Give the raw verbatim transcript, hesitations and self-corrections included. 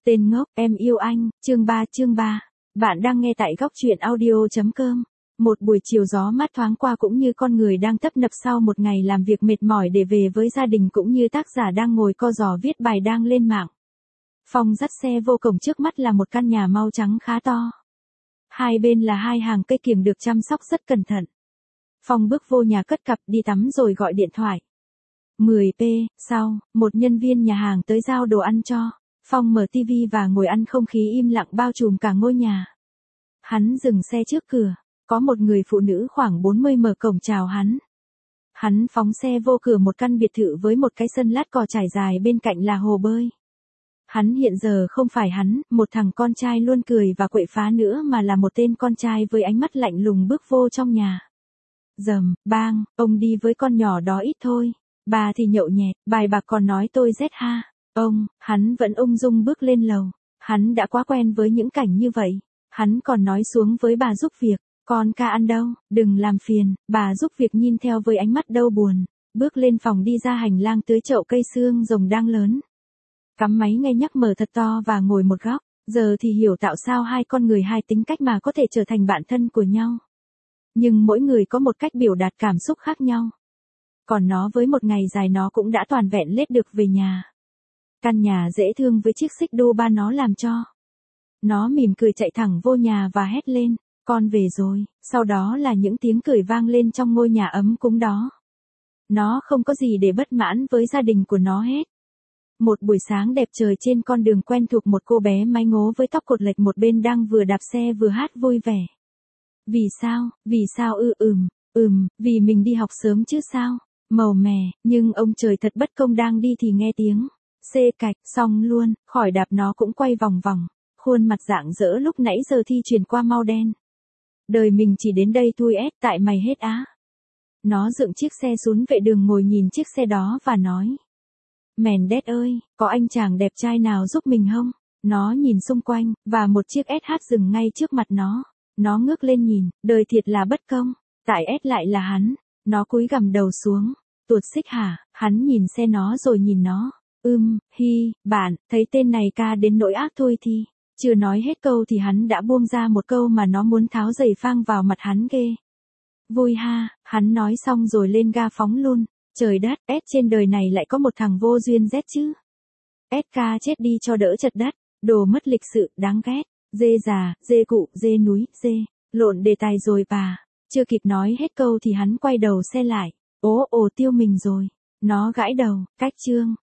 Tên ngốc, em yêu anh, chương ba chương ba. Bạn đang nghe tại góc truyện audio.com. Một buổi chiều gió mát thoáng qua cũng như con người đang tấp nập sau một ngày làm việc mệt mỏi để về với gia đình cũng như tác giả đang ngồi co giò viết bài đang lên mạng. Phong dắt xe vô cổng, trước mắt là một căn nhà màu trắng khá to. Hai bên là hai hàng cây kiểng được chăm sóc rất cẩn thận. Phong bước vô nhà cất cặp đi tắm rồi gọi điện thoại. mười phút sau, một nhân viên nhà hàng tới giao đồ ăn cho. Phong mở tivi và ngồi ăn, không khí im lặng bao trùm cả ngôi nhà. Hắn dừng xe trước cửa, có một người phụ nữ khoảng bốn mươi mở cổng chào hắn. Hắn phóng xe vô cửa một căn biệt thự với một cái sân lát cỏ trải dài, bên cạnh là hồ bơi. Hắn hiện giờ không phải hắn, một thằng con trai luôn cười và quậy phá nữa, mà là một tên con trai với ánh mắt lạnh lùng bước vô trong nhà. Dầm, bang, ông đi với con nhỏ đó ít thôi. Bà thì nhậu nhẹt, bài bạc còn nói tôi rét ha. Ông, hắn vẫn ung dung bước lên lầu. Hắn đã quá quen với những cảnh như vậy. Hắn còn nói xuống với bà giúp việc, con ca ăn đâu, đừng làm phiền. Bà giúp việc nhìn theo với ánh mắt đau buồn. Bước lên phòng, đi ra hành lang tới chậu cây xương rồng đang lớn. Cắm máy nghe nhắc mở thật to và ngồi một góc. Giờ thì hiểu tạo sao hai con người hai tính cách mà có thể trở thành bạn thân của nhau. Nhưng mỗi người có một cách biểu đạt cảm xúc khác nhau. Còn nó với một ngày dài nó cũng đã toàn vẹn lết được về nhà. Căn nhà dễ thương với chiếc xích đu ba nó làm cho. Nó mỉm cười chạy thẳng vô nhà và hét lên, con về rồi. Sau đó là những tiếng cười vang lên trong ngôi nhà ấm cúng đó. Nó không có gì để bất mãn với gia đình của nó hết. Một buổi sáng đẹp trời trên con đường quen thuộc, một cô bé mái ngố với tóc cột lệch một bên đang vừa đạp xe vừa hát vui vẻ. Vì sao, vì sao ư ừm, ừm, vì mình đi học sớm chứ sao. Màu mè, nhưng ông trời thật bất công, đang đi thì nghe tiếng xê cạch, xong luôn, khỏi đạp nó cũng quay vòng vòng. Khuôn mặt rạng rỡ lúc nãy giờ thi chuyển qua mau đen. Đời mình chỉ đến đây thôi ét, tại mày hết á. Nó dựng chiếc xe xuống vệ đường, ngồi nhìn chiếc xe đó và nói. Mèn đét ơi, có anh chàng đẹp trai nào giúp mình không? Nó nhìn xung quanh, và một chiếc ét hát dừng ngay trước mặt nó. Nó ngước lên nhìn, đời thiệt là bất công. Tại ét lại là hắn. Nó cúi gằm đầu xuống. Tuột xích hả? Hắn nhìn xe nó rồi nhìn nó. Ưm, hi, bạn, thấy tên này ca đến nỗi ác thôi thì. Chưa nói hết câu thì hắn đã buông ra một câu mà nó muốn tháo giày phang vào mặt hắn ghê. Vui ha, hắn nói xong rồi lên ga phóng luôn. Trời đất, ét trên đời này lại có một thằng vô duyên Z chứ. ét ca chết đi cho đỡ chật đất. Đồ mất lịch sự, đáng ghét. Dê già, dê cụ, dê núi, dê. Lộn đề tài rồi bà. Chưa kịp nói hết câu thì hắn quay đầu xe lại. Ố ồ tiêu mình rồi. Nó gãi đầu, cách chương.